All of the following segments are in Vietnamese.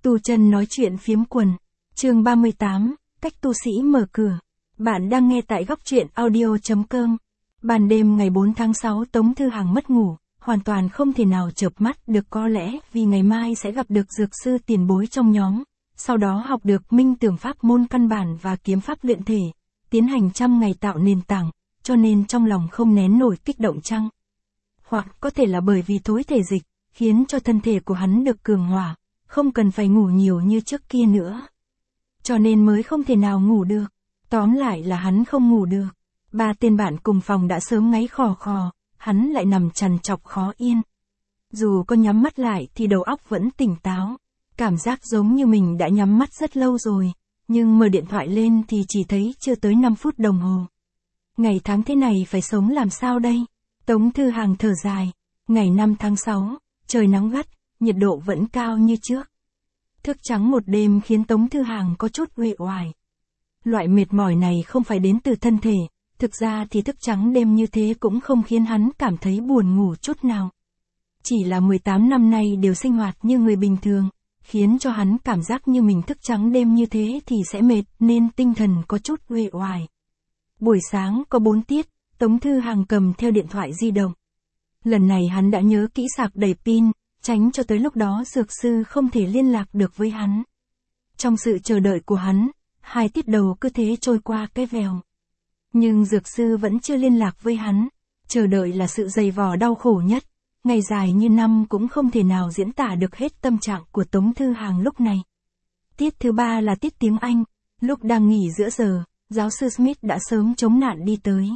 Tu chân nói chuyện phiếm quần. Chương 38, cách tu sĩ mở cửa. Bạn đang nghe tại góc truyện audio.com. Ban đêm ngày 4 tháng 6 Tống Thư Hằng mất ngủ, hoàn toàn không thể nào chợp mắt được, có lẽ vì ngày mai sẽ gặp được dược sư tiền bối trong nhóm, sau đó học được minh tưởng pháp môn căn bản và kiếm pháp luyện thể, tiến hành 100 ngày tạo nền tảng, cho nên trong lòng không nén nổi kích động chăng? Hoặc có thể là bởi vì thối thể dịch, khiến cho thân thể của hắn được cường hóa, không cần phải ngủ nhiều như trước kia nữa. Cho nên mới không thể nào ngủ được. Tóm lại là hắn không ngủ được. Ba tên bạn cùng phòng đã sớm ngáy khò khò, hắn lại nằm trằn trọc khó yên. Dù có nhắm mắt lại thì đầu óc vẫn tỉnh táo. Cảm giác giống như mình đã nhắm mắt rất lâu rồi, nhưng mở điện thoại lên thì chỉ thấy chưa tới 5 phút đồng hồ. Ngày tháng thế này phải sống làm sao đây? Tống Thư Hằng thở dài. Ngày 5 tháng 6, trời nắng gắt, nhiệt độ vẫn cao như trước. Thức trắng một đêm khiến Tống Thư Hằng có chút uể oải. Loại mệt mỏi này không phải đến từ thân thể, thực ra thì thức trắng đêm như thế cũng không khiến hắn cảm thấy buồn ngủ chút nào. Chỉ là 18 năm nay đều sinh hoạt như người bình thường, khiến cho hắn cảm giác như mình thức trắng đêm như thế thì sẽ mệt nên tinh thần có chút uể oải. Buổi sáng có 4 tiết, Tống Thư Hằng cầm theo điện thoại di động. Lần này hắn đã nhớ kỹ sạc đầy pin, tránh cho tới lúc đó dược sư không thể liên lạc được với hắn. Trong sự chờ đợi của hắn, 2 tiết đầu cứ thế trôi qua cái vèo. Nhưng dược sư vẫn chưa liên lạc với hắn. Chờ đợi là sự dày vò đau khổ nhất. Ngày dài như năm cũng không thể nào diễn tả được hết tâm trạng của Tống Thư Hằng lúc này. Tiết thứ 3 là tiết tiếng Anh. Lúc đang nghỉ giữa giờ, giáo sư Smith đã sớm chống nạn đi tới.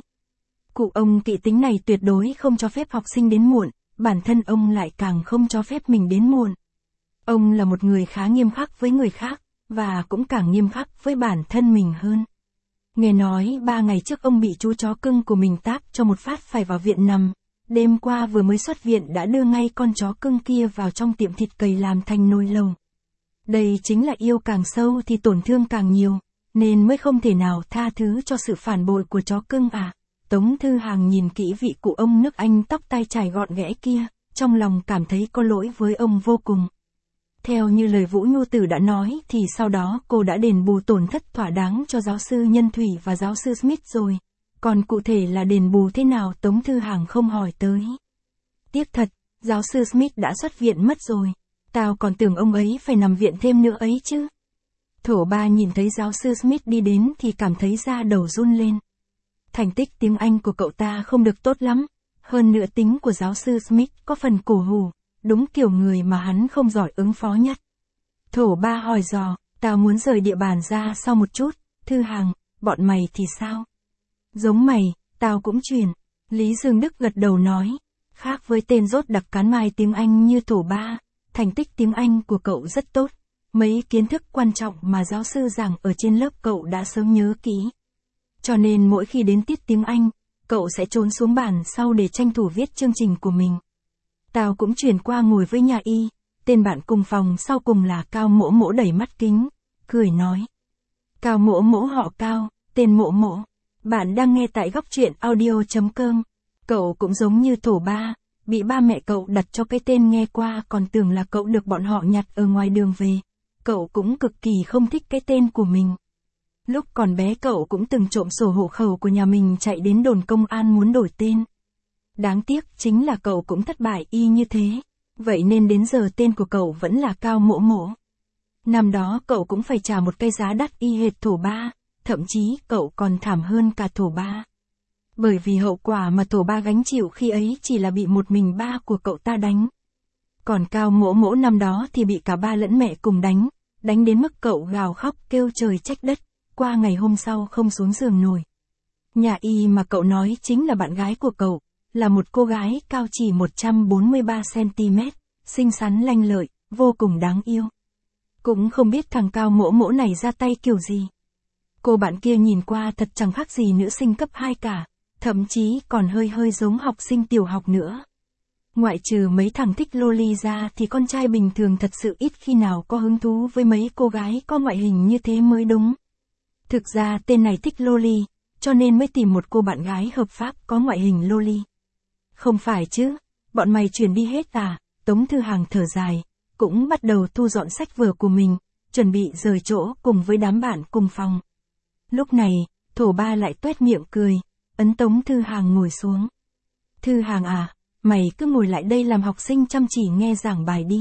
Cụ ông kỵ tính này tuyệt đối không cho phép học sinh đến muộn, bản thân ông lại càng không cho phép mình đến muộn. Ông là một người khá nghiêm khắc với người khác, và cũng càng nghiêm khắc với bản thân mình hơn. Nghe nói 3 ngày trước ông bị chú chó cưng của mình táp cho một phát phải vào viện nằm. Đêm qua vừa mới xuất viện đã đưa ngay con chó cưng kia vào trong tiệm thịt cầy làm thành nồi lẩu. Đây chính là yêu càng sâu thì tổn thương càng nhiều, nên mới không thể nào tha thứ cho sự phản bội của chó cưng à. Tống Thư Hằng nhìn kỹ vị cụ ông nước Anh tóc tai chải gọn ghẽ kia, trong lòng cảm thấy có lỗi với ông vô cùng. Theo như lời Vũ Nhu Tử đã nói thì sau đó cô đã đền bù tổn thất thỏa đáng cho giáo sư Nhân Thủy và giáo sư Smith rồi. Còn cụ thể là đền bù thế nào Tống Thư Hằng không hỏi tới. Tiếc thật, giáo sư Smith đã xuất viện mất rồi. Tao còn tưởng ông ấy phải nằm viện thêm nữa ấy chứ. Thổ Ba nhìn thấy giáo sư Smith đi đến thì cảm thấy da đầu run lên. Thành tích tiếng Anh của cậu ta không được tốt lắm. Hơn nữa tính của giáo sư Smith có phần cổ hủ. Đúng kiểu người mà hắn không giỏi ứng phó nhất. Thổ Ba hỏi dò, tao muốn rời địa bàn ra sau một chút. Thư Hằng, bọn mày thì sao? Giống mày, tao cũng chuyển. Lý Dương Đức gật đầu nói. Khác với tên rốt đặc cán mai tiếng Anh như Thổ Ba, thành tích tiếng Anh của cậu rất tốt. Mấy kiến thức quan trọng mà giáo sư giảng ở trên lớp cậu đã sớm nhớ kỹ. Cho nên mỗi khi đến tiết tiếng Anh, cậu sẽ trốn xuống bàn sau để tranh thủ viết chương trình của mình. Tao cũng chuyển qua ngồi với nhà y, tên bạn cùng phòng sau cùng là Cao Mỗ Mỗ đẩy mắt kính, cười nói. Cao Mỗ Mỗ họ Cao, tên Mỗ Mỗ. Bạn đang nghe tại góc truyện audio.com. Cậu cũng giống như Thổ Ba, bị ba mẹ cậu đặt cho cái tên nghe qua còn tưởng là cậu được bọn họ nhặt ở ngoài đường về. Cậu cũng cực kỳ không thích cái tên của mình. Lúc còn bé cậu cũng từng trộm sổ hộ khẩu của nhà mình chạy đến đồn công an muốn đổi tên. Đáng tiếc chính là cậu cũng thất bại y như thế. Vậy nên đến giờ tên của cậu vẫn là Cao Mỗ Mỗ. Năm đó cậu cũng phải trả một cái giá đắt y hệt Thổ Ba, thậm chí cậu còn thảm hơn cả Thổ Ba. Bởi vì hậu quả mà Thổ Ba gánh chịu khi ấy chỉ là bị một mình ba của cậu ta đánh. Còn Cao Mỗ Mỗ năm đó thì bị cả ba lẫn mẹ cùng đánh đến mức cậu gào khóc kêu trời trách đất, qua ngày hôm sau không xuống giường nổi. Nhà y mà cậu nói chính là bạn gái của cậu, là một cô gái cao chỉ 143cm, xinh xắn lanh lợi, vô cùng đáng yêu. Cũng không biết thằng Cao Mỗ Mỗ này ra tay kiểu gì. Cô bạn kia nhìn qua thật chẳng khác gì nữ sinh cấp 2 cả, thậm chí còn hơi giống học sinh tiểu học nữa. Ngoại trừ mấy thằng thích loli ra thì con trai bình thường thật sự ít khi nào có hứng thú với mấy cô gái có ngoại hình như thế mới đúng. Thực ra tên này thích loli, cho nên mới tìm một cô bạn gái hợp pháp có ngoại hình loli. Không phải chứ, bọn mày chuyển đi hết à? Tống Thư Hằng thở dài, cũng bắt đầu thu dọn sách vở của mình, chuẩn bị rời chỗ cùng với đám bạn cùng phòng. Lúc này, Thổ Ba lại tuét miệng cười, ấn Tống Thư Hàng ngồi xuống. Thư Hàng à, mày cứ ngồi lại đây làm học sinh chăm chỉ nghe giảng bài đi.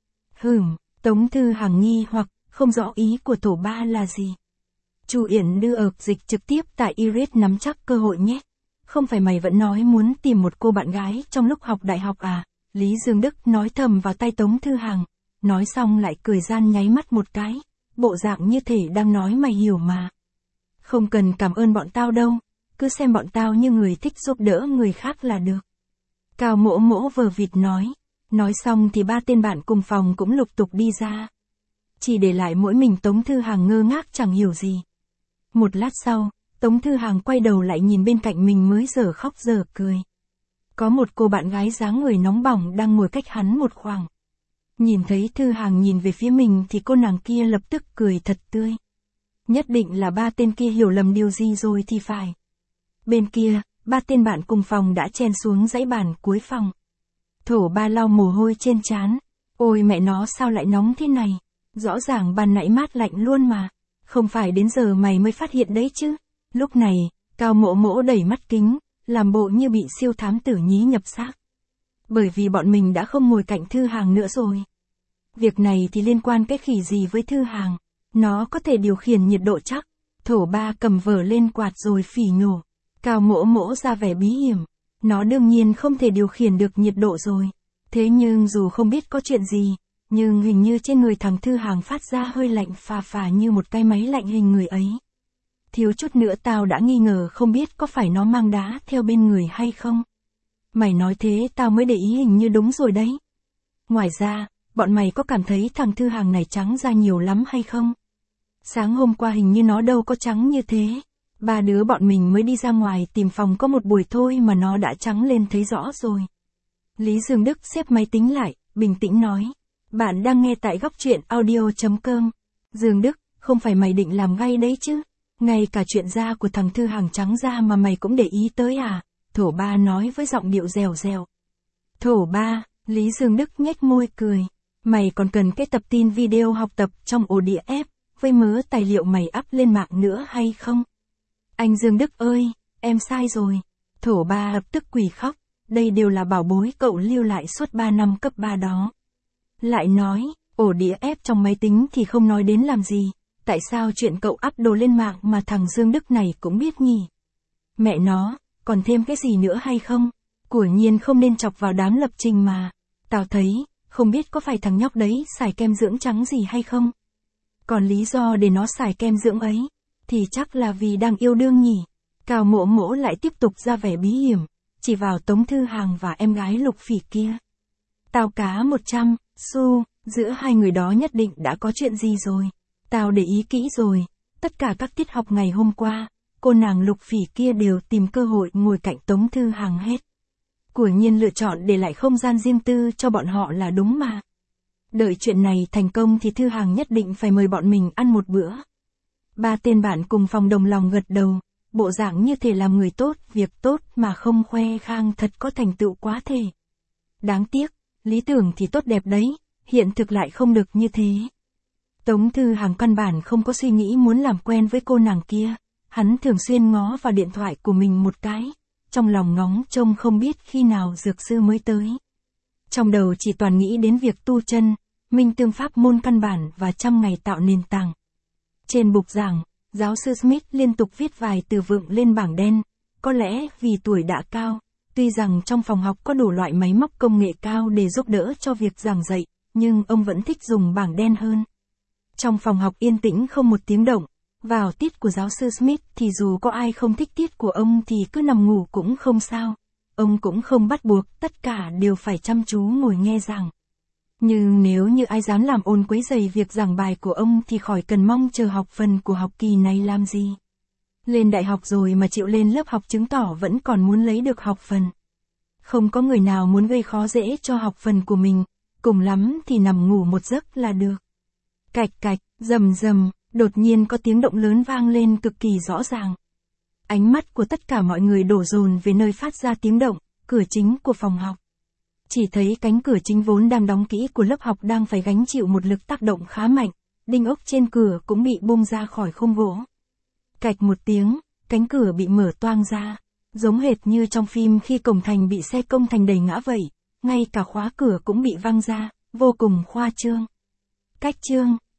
Tống Thư Hàng nghi hoặc, không rõ ý của Thổ Ba là gì. Chu Yển đưa dịch trực tiếp tại Iris nắm chắc cơ hội nhé. Không phải mày vẫn nói muốn tìm một cô bạn gái trong lúc học đại học à? Lý Dương Đức nói thầm vào tay Tống Thư Hàng, nói xong lại cười gian nháy mắt một cái, bộ dạng như thể đang nói mày hiểu mà. Không cần cảm ơn bọn tao đâu, cứ xem bọn tao như người thích giúp đỡ người khác là được. Cao Mỗ Mỗ vờ vịt nói xong thì ba tên bạn cùng phòng cũng lục tục đi ra. Chỉ để lại mỗi mình Tống Thư Hàng ngơ ngác chẳng hiểu gì. Một lát sau, Tống Thư Hàng quay đầu lại nhìn bên cạnh mình mới giờ khóc giờ cười. Có một cô bạn gái dáng người nóng bỏng đang ngồi cách hắn một khoảng. Nhìn thấy Thư Hàng nhìn về phía mình thì cô nàng kia lập tức cười thật tươi. Nhất định là ba tên kia hiểu lầm điều gì rồi thì phải. Bên kia, ba tên bạn cùng phòng đã chen xuống dãy bàn cuối phòng. Thổ Ba lau mồ hôi trên trán. Ôi mẹ nó sao lại nóng thế này? Rõ ràng ban nãy mát lạnh luôn mà. Không phải đến giờ mày mới phát hiện đấy chứ. Lúc này, Cao Mỗ Mỗ đẩy mắt kính, làm bộ như bị siêu thám tử nhí nhập xác. Bởi vì bọn mình đã không ngồi cạnh Thư Hàng nữa rồi. Việc này thì liên quan cái khỉ gì với Thư Hàng? Nó có thể điều khiển nhiệt độ chắc. Thổ Ba cầm vở lên quạt rồi phỉ nhổ. Cao Mỗ Mỗ ra vẻ bí hiểm. Nó đương nhiên không thể điều khiển được nhiệt độ rồi. Thế nhưng dù không biết có chuyện gì, nhưng hình như trên người thằng Thư Hàng phát ra hơi lạnh phà phà như một cái máy lạnh hình người ấy. Thiếu chút nữa tao đã nghi ngờ không biết có phải nó mang đá theo bên người hay không. Mày nói thế tao mới để ý hình như đúng rồi đấy. Ngoài ra, bọn mày có cảm thấy thằng Thư Hàng này trắng da nhiều lắm hay không? Sáng hôm qua hình như nó đâu có trắng như thế. Ba đứa bọn mình mới đi ra ngoài tìm phòng có một buổi thôi mà nó đã trắng lên thấy rõ rồi. Lý Dương Đức xếp máy tính lại, bình tĩnh nói. Bạn đang nghe tại góc truyện audio.com. Dương Đức, không phải mày định làm gay đấy chứ? Ngay cả chuyện da của thằng Thư Hàng trắng da mà mày cũng để ý tới à? Thổ Ba nói với giọng điệu dèo dèo. Thổ Ba, Lý Dương Đức nhếch môi cười. Mày còn cần cái tập tin video học tập trong ổ đĩa ép, với mớ tài liệu mày up lên mạng nữa hay không? Anh Dương Đức ơi, em sai rồi. Thổ Ba lập tức quỳ khóc. Đây đều là bảo bối cậu lưu lại suốt 3 năm cấp 3 đó. Lại nói, ổ đĩa ép trong máy tính thì không nói đến làm gì. Tại sao chuyện cậu up đồ lên mạng mà thằng Dương Đức này cũng biết nhỉ? Mẹ nó, còn thêm cái gì nữa hay không? Quả nhiên không nên chọc vào đám lập trình mà. Tao thấy, không biết có phải thằng nhóc đấy xài kem dưỡng trắng gì hay không? Còn lý do để nó xài kem dưỡng ấy, thì chắc là vì đang yêu đương nhỉ? Cao Mỗ Mỗ lại tiếp tục ra vẻ bí hiểm, chỉ vào Tống Thư Hàng và em gái Lục Phỉ kia. Tao cá 100 xu, giữa hai người đó nhất định đã có chuyện gì rồi. Tao để ý kỹ rồi, tất cả các tiết học ngày hôm qua, cô nàng Lục Phỉ kia đều tìm cơ hội ngồi cạnh Tống Thư Hàng hết. Quả nhiên lựa chọn để lại không gian riêng tư cho bọn họ là đúng mà. Đợi chuyện này thành công thì Thư Hàng nhất định phải mời bọn mình ăn một bữa. Ba tên bạn cùng phòng đồng lòng gật đầu, bộ dạng như thể làm người tốt, việc tốt mà không khoe khang thật có thành tựu quá thể. Đáng tiếc, lý tưởng thì tốt đẹp đấy, hiện thực lại không được như thế. Tống Thư Hàng căn bản không có suy nghĩ muốn làm quen với cô nàng kia, hắn thường xuyên ngó vào điện thoại của mình một cái, trong lòng ngóng trông không biết khi nào dược sư mới tới. Trong đầu chỉ toàn nghĩ đến việc tu chân, minh tương pháp môn căn bản và 100 ngày tạo nền tảng. Trên bục giảng, giáo sư Smith liên tục viết vài từ vựng lên bảng đen, có lẽ vì tuổi đã cao, tuy rằng trong phòng học có đủ loại máy móc công nghệ cao để giúp đỡ cho việc giảng dạy, nhưng ông vẫn thích dùng bảng đen hơn. Trong phòng học yên tĩnh không một tiếng động, vào tiết của giáo sư Smith thì dù có ai không thích tiết của ông thì cứ nằm ngủ cũng không sao. Ông cũng không bắt buộc, tất cả đều phải chăm chú ngồi nghe giảng. Nhưng nếu như ai dám làm ồn quấy rầy việc giảng bài của ông thì khỏi cần mong chờ học phần của học kỳ này làm gì. Lên đại học rồi mà chịu lên lớp học chứng tỏ vẫn còn muốn lấy được học phần. Không có người nào muốn gây khó dễ cho học phần của mình, cùng lắm thì nằm ngủ một giấc là được. Cạch cạch, rầm rầm, đột nhiên có tiếng động lớn vang lên cực kỳ rõ ràng. Ánh mắt của tất cả mọi người đổ dồn về nơi phát ra tiếng động, cửa chính của phòng học. Chỉ thấy cánh cửa chính vốn đang đóng kỹ của lớp học đang phải gánh chịu một lực tác động khá mạnh, đinh ốc trên cửa cũng bị bung ra khỏi khung gỗ. Cạch một tiếng, cánh cửa bị mở toang ra, giống hệt như trong phim khi cổng thành bị xe công thành đẩy ngã vậy, ngay cả khóa cửa cũng bị văng ra, vô cùng khoa trương. Cách chương